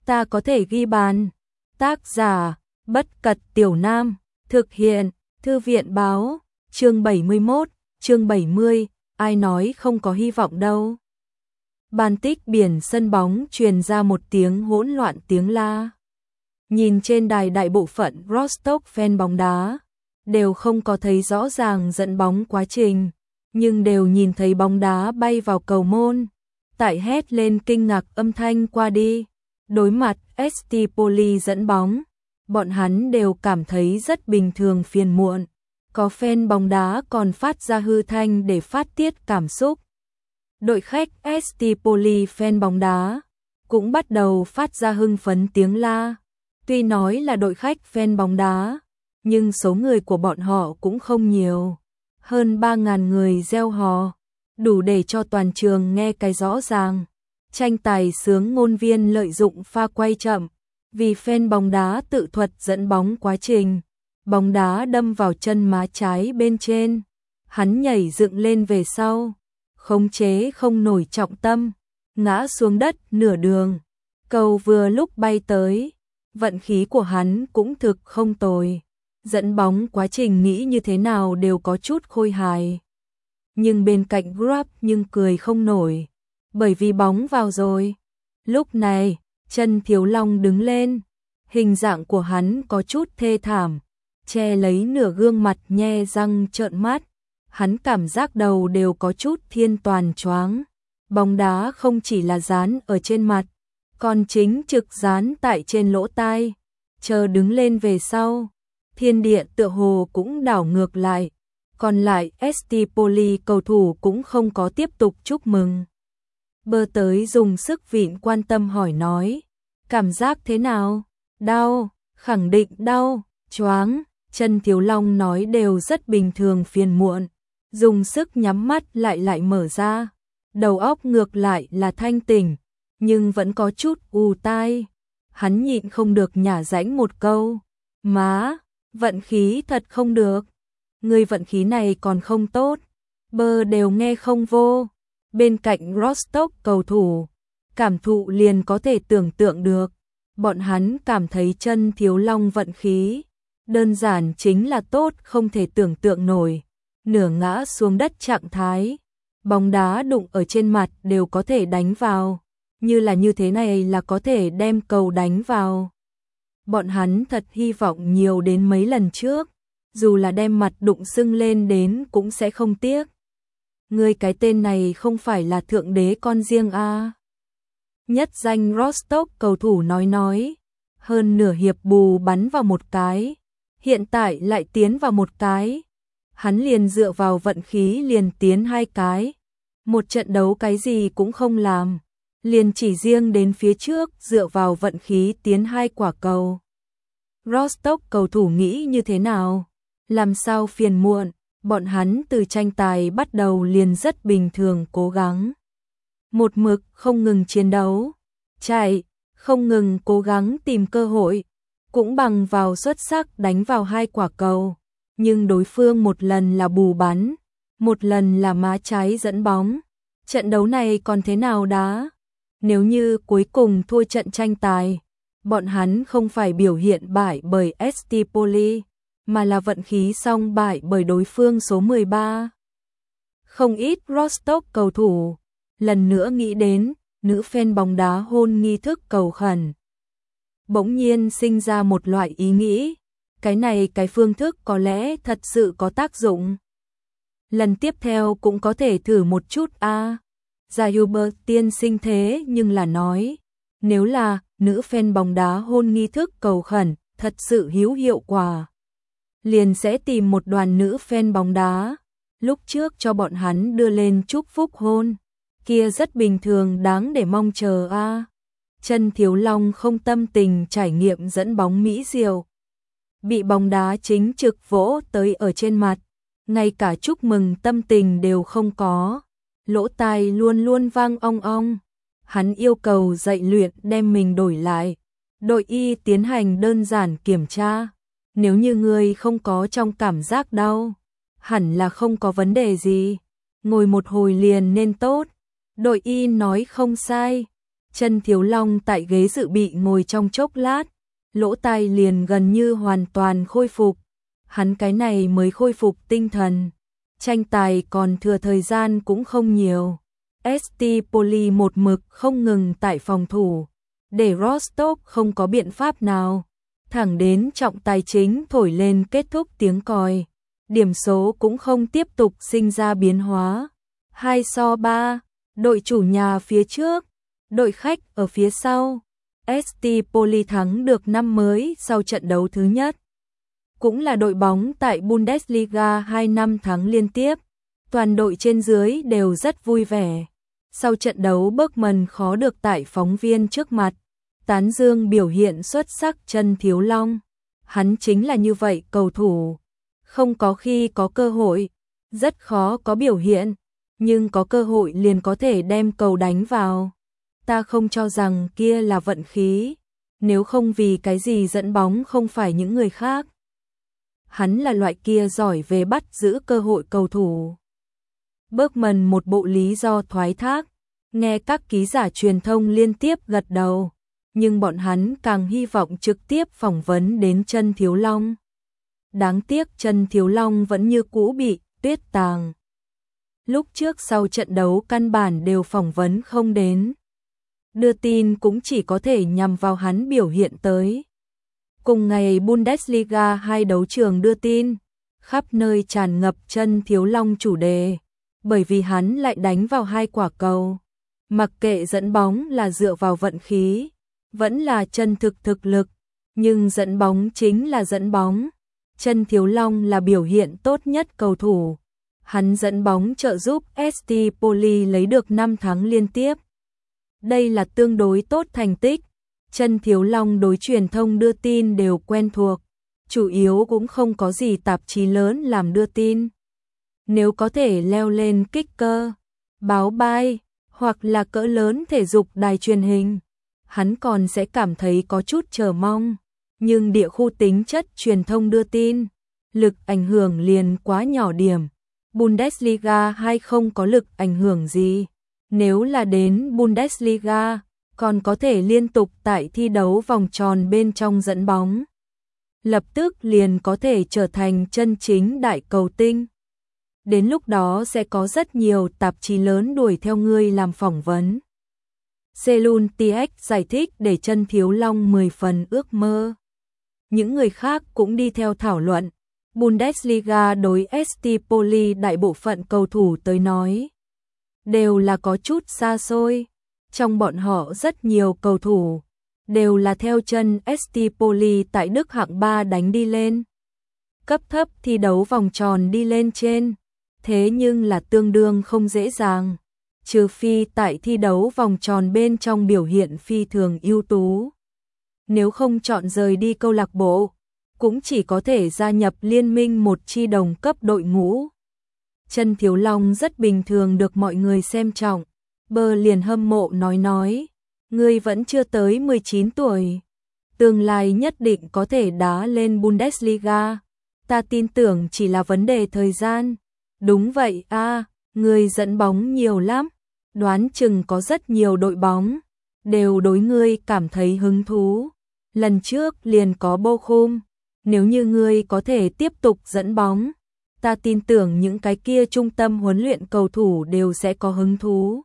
ta có thể ghi bàn. Tác giả, Bất Cật Tiểu Nam, thực hiện, Thư viện báo, chương 71, chương 70, ai nói không có hy vọng đâu. Bàn tích biển sân bóng truyền ra một tiếng hỗn loạn tiếng la. Nhìn trên đài đại bộ phận Rostock fan bóng đá, đều không có thấy rõ ràng dẫn bóng quá trình, nhưng đều nhìn thấy bóng đá bay vào cầu môn. Tại hét lên kinh ngạc âm thanh qua đi, đối mặt ST Poli dẫn bóng, bọn hắn đều cảm thấy rất bình thường phiền muộn. Có fan bóng đá còn phát ra hư thanh để phát tiết cảm xúc. Đội khách ST Poli fan bóng đá cũng bắt đầu phát ra hưng phấn tiếng la. Tuy nói là đội khách fan bóng đá, nhưng số người của bọn họ cũng không nhiều. Hơn 3.000 người reo hò, đủ để cho toàn trường nghe cái rõ ràng. Tranh tài sướng ngôn viên lợi dụng pha quay chậm, vì fan bóng đá tự thuật dẫn bóng quá trình. Bóng đá đâm vào chân má trái bên trên, hắn nhảy dựng lên về sau, khống chế không nổi trọng tâm, ngã xuống đất nửa đường. Cầu vừa lúc bay tới, vận khí của hắn cũng thực không tồi. Dẫn bóng quá trình nghĩ như thế nào đều có chút khôi hài. Nhưng bên cạnh Grab nhưng cười không nổi, bởi vì bóng vào rồi. Lúc này, Chân Thiếu Long đứng lên, hình dạng của hắn có chút thê thảm, che lấy nửa gương mặt nhe răng trợn mắt. Hắn cảm giác đầu đều có chút thiên toàn choáng. Bóng đá không chỉ là dán ở trên mặt, còn chính trực dán tại trên lỗ tai. Chờ đứng lên về sau, thiên địa tựa hồ cũng đảo ngược lại. Còn lại ST Poli cầu thủ cũng không có tiếp tục chúc mừng. Bơ tới dùng sức vịn quan tâm hỏi nói, cảm giác thế nào? Đau, khẳng định đau, choáng. Chân Thiếu Long nói đều rất bình thường phiền muộn, dùng sức nhắm mắt lại mở ra. Đầu óc ngược lại là thanh tỉnh, nhưng vẫn có chút ù tai. Hắn nhịn không được nhả rãnh một câu, má, vận khí thật không được. Người vận khí này còn không tốt, bơ đều nghe không vô. Bên cạnh Rostock cầu thủ, cảm thụ liền có thể tưởng tượng được. Bọn hắn cảm thấy Chân Thiếu Long vận khí đơn giản chính là tốt không thể tưởng tượng nổi. Nửa ngã xuống đất trạng thái, bóng đá đụng ở trên mặt đều có thể đánh vào. Như là như thế này là có thể đem cầu đánh vào. Bọn hắn thật hy vọng nhiều đến mấy lần trước, dù là đem mặt đụng sưng lên đến cũng sẽ không tiếc. Ngươi cái tên này không phải là thượng đế con riêng à? Nhất danh Rostock cầu thủ nói, hơn nửa hiệp bù bắn vào một cái, hiện tại lại tiến vào một cái. Hắn liền dựa vào vận khí liền tiến 2 cái. Một trận đấu cái gì cũng không làm, liền chỉ riêng đến phía trước dựa vào vận khí tiến 2 quả cầu. Rostock cầu thủ nghĩ như thế nào? Làm sao phiền muộn? Bọn hắn từ tranh tài bắt đầu liền rất bình thường cố gắng. Một mực không ngừng chiến đấu, chạy, không ngừng cố gắng tìm cơ hội, cũng bằng vào xuất sắc đánh vào 2 quả cầu. Nhưng đối phương một lần là bù bắn, một lần là má trái dẫn bóng. Trận đấu này còn thế nào đá? Nếu như cuối cùng thua trận tranh tài, bọn hắn không phải biểu hiện bại bởi ST Poli, mà là vận khí xong bại bởi đối phương số 13. Không ít Rostock cầu thủ lần nữa nghĩ đến nữ fan bóng đá hôn nghi thức cầu khẩn. Bỗng nhiên sinh ra một loại ý nghĩ, cái này cái phương thức có lẽ thật sự có tác dụng. Lần tiếp theo cũng có thể thử một chút a. Gia Hubert tiên sinh thế nhưng là nói, nếu là nữ fan bóng đá hôn nghi thức cầu khẩn thật sự hữu hiệu quả, liền sẽ tìm một đoàn nữ fan bóng đá, lúc trước cho bọn hắn đưa lên chúc phúc hôn, kia rất bình thường đáng để mong chờ a. Chân Thiếu Long không tâm tình trải nghiệm dẫn bóng mỹ diệu, bị bóng đá chính trực vỗ tới ở trên mặt, ngay cả chúc mừng tâm tình đều không có, lỗ tai luôn luôn vang ong ong. Hắn yêu cầu dạy luyện đem mình đổi lại, đội y tiến hành đơn giản kiểm tra. Nếu như người không có trong cảm giác đau, hẳn là không có vấn đề gì, ngồi một hồi liền nên tốt. Đội y nói không sai. Chân Thiếu Long tại ghế dự bị ngồi trong chốc lát, lỗ tai liền gần như hoàn toàn khôi phục. Hắn cái này mới khôi phục tinh thần. Tranh tài còn thừa thời gian cũng không nhiều. ST Poli một mực không ngừng tại phòng thủ, để Rostov không có biện pháp nào. Thẳng đến trọng tài chính thổi lên kết thúc tiếng còi, điểm số cũng không tiếp tục sinh ra biến hóa. 2-3, đội chủ nhà phía trước, đội khách ở phía sau. ST Poli thắng được năm mới sau trận đấu thứ nhất. Cũng là đội bóng tại Bundesliga 2 năm thắng liên tiếp. Toàn đội trên dưới đều rất vui vẻ. Sau trận đấu Bergman khó được tại phóng viên trước mặt tán dương biểu hiện xuất sắc Chân Thiếu Long. Hắn chính là như vậy cầu thủ. Không có khi có cơ hội, rất khó có biểu hiện, nhưng có cơ hội liền có thể đem cầu đánh vào. Ta không cho rằng kia là vận khí, nếu không vì cái gì dẫn bóng không phải những người khác. Hắn là loại kia giỏi về bắt giữ cơ hội cầu thủ. Bergman một bộ lý do thoái thác, nghe các ký giả truyền thông liên tiếp gật đầu, nhưng bọn hắn càng hy vọng trực tiếp phỏng vấn đến Chân Thiếu Long. Đáng tiếc Chân Thiếu Long vẫn như cũ bị tuyết tàng. Lúc trước sau trận đấu căn bản đều phỏng vấn không đến. Đưa tin cũng chỉ có thể nhằm vào hắn biểu hiện tới. Cùng ngày Bundesliga 2 đấu trường đưa tin, khắp nơi tràn ngập Chân Thiếu Long chủ đề, bởi vì hắn lại đánh vào 2 quả cầu. Mặc kệ dẫn bóng là dựa vào vận khí, vẫn là chân thực lực, nhưng dẫn bóng chính là dẫn bóng. Chân Thiếu Long là biểu hiện tốt nhất cầu thủ. Hắn dẫn bóng trợ giúp ST Poli lấy được 5 thắng liên tiếp. Đây là tương đối tốt thành tích. Chân Thiếu Long đối truyền thông đưa tin đều quen thuộc, chủ yếu cũng không có gì tạp chí lớn làm đưa tin. Nếu có thể leo lên Kicker, báo bài, hoặc là cỡ lớn thể dục đài truyền hình, hắn còn sẽ cảm thấy có chút chờ mong. Nhưng địa khu tính chất truyền thông đưa tin, lực ảnh hưởng liền quá nhỏ điểm. Bundesliga 2 không có lực ảnh hưởng gì. Nếu là đến Bundesliga, còn có thể liên tục tại thi đấu vòng tròn bên trong dẫn bóng. Lập tức liền có thể trở thành chân chính đại cầu tinh. Đến lúc đó sẽ có rất nhiều tạp chí lớn đuổi theo ngươi làm phỏng vấn. Selun TX giải thích để Chân Thiếu Long 10 phần ước mơ. Những người khác cũng đi theo thảo luận. Bundesliga đối ST Poli đại bộ phận cầu thủ tới nói đều là có chút xa xôi. Trong bọn họ rất nhiều cầu thủ đều là theo chân ST Poli tại Đức hạng 3 đánh đi lên. Cấp thấp thi đấu vòng tròn đi lên trên, thế nhưng là tương đương không dễ dàng, trừ phi tại thi đấu vòng tròn bên trong biểu hiện phi thường ưu tú. Nếu không chọn rời đi câu lạc bộ, cũng chỉ có thể gia nhập liên minh một chi đồng cấp đội ngũ. Chân Thiếu Long rất bình thường được mọi người xem trọng. Bơ liền hâm mộ nói, ngươi vẫn chưa tới 19 tuổi, tương lai nhất định có thể đá lên Bundesliga, ta tin tưởng chỉ là vấn đề thời gian. Đúng vậy a, ngươi dẫn bóng nhiều lắm, đoán chừng có rất nhiều đội bóng đều đối ngươi cảm thấy hứng thú. Lần trước liền có Bochum, nếu như ngươi có thể tiếp tục dẫn bóng, ta tin tưởng những cái kia trung tâm huấn luyện cầu thủ đều sẽ có hứng thú.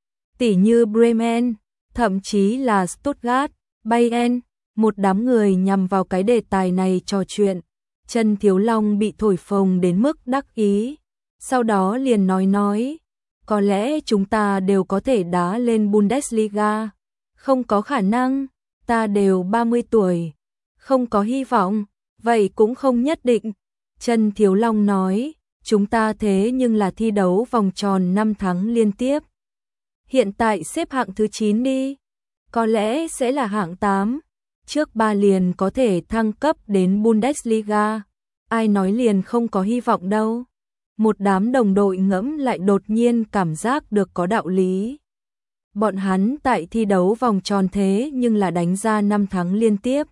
Tỉ như Bremen, thậm chí là Stuttgart, Bayern, một đám người nhằm vào cái đề tài này trò chuyện. Chân Thiếu Long bị thổi phồng đến mức đắc ý, sau đó liền nói, có lẽ chúng ta đều có thể đá lên Bundesliga. Không có khả năng, ta đều 30 tuổi, không có hy vọng, vậy cũng không nhất định. Chân Thiếu Long nói, chúng ta thế nhưng là thi đấu vòng tròn 5 thắng liên tiếp. Hiện tại xếp hạng thứ 9 đi, có lẽ sẽ là hạng 8, trước 3 liền có thể thăng cấp đến Bundesliga, ai nói liền không có hy vọng đâu. Một đám đồng đội ngẫm lại đột nhiên cảm giác được có đạo lý. Bọn hắn tại thi đấu vòng tròn thế nhưng là đánh ra 5 thắng liên tiếp.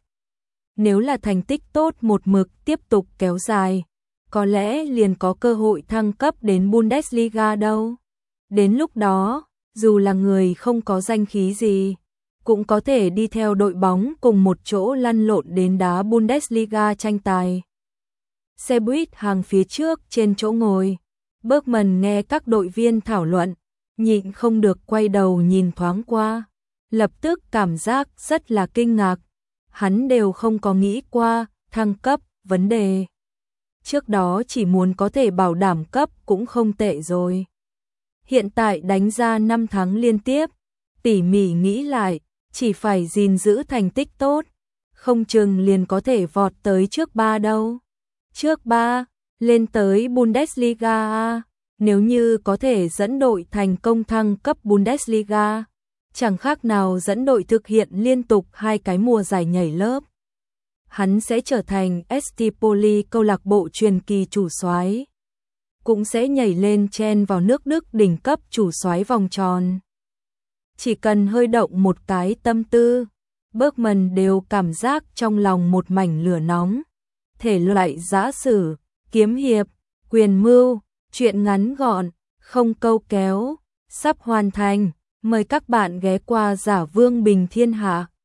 Nếu là thành tích tốt một mực tiếp tục kéo dài, có lẽ liền có cơ hội thăng cấp đến Bundesliga đâu. Đến lúc đó, dù là người không có danh khí gì, cũng có thể đi theo đội bóng cùng một chỗ lăn lộn đến đá Bundesliga tranh tài. Xe buýt hàng phía trước trên chỗ ngồi, Bergman nghe các đội viên thảo luận, nhịn không được quay đầu nhìn thoáng qua, lập tức cảm giác rất là kinh ngạc. Hắn đều không có nghĩ qua thăng cấp vấn đề. Trước đó chỉ muốn có thể bảo đảm cấp cũng không tệ rồi. Hiện tại đánh ra 5 thắng liên tiếp, tỉ mỉ nghĩ lại, chỉ phải gìn giữ thành tích tốt, không chừng liền có thể vọt tới trước 3 đâu. Trước 3, lên tới Bundesliga, nếu như có thể dẫn đội thành công thăng cấp Bundesliga, chẳng khác nào dẫn đội thực hiện liên tục 2 cái mùa giải nhảy lớp. Hắn sẽ trở thành ST Poli, câu lạc bộ truyền kỳ chủ soái, cũng sẽ nhảy lên chen vào nước Đức đỉnh cấp chủ soái vòng tròn. Chỉ cần hơi động một cái tâm tư, Bergman đều cảm giác trong lòng một mảnh lửa nóng. Thể loại giã sử, kiếm hiệp, quyền mưu, truyện ngắn gọn, không câu kéo, sắp hoàn thành. Mời các bạn ghé qua Giả Vương Bình Thiên Hạ.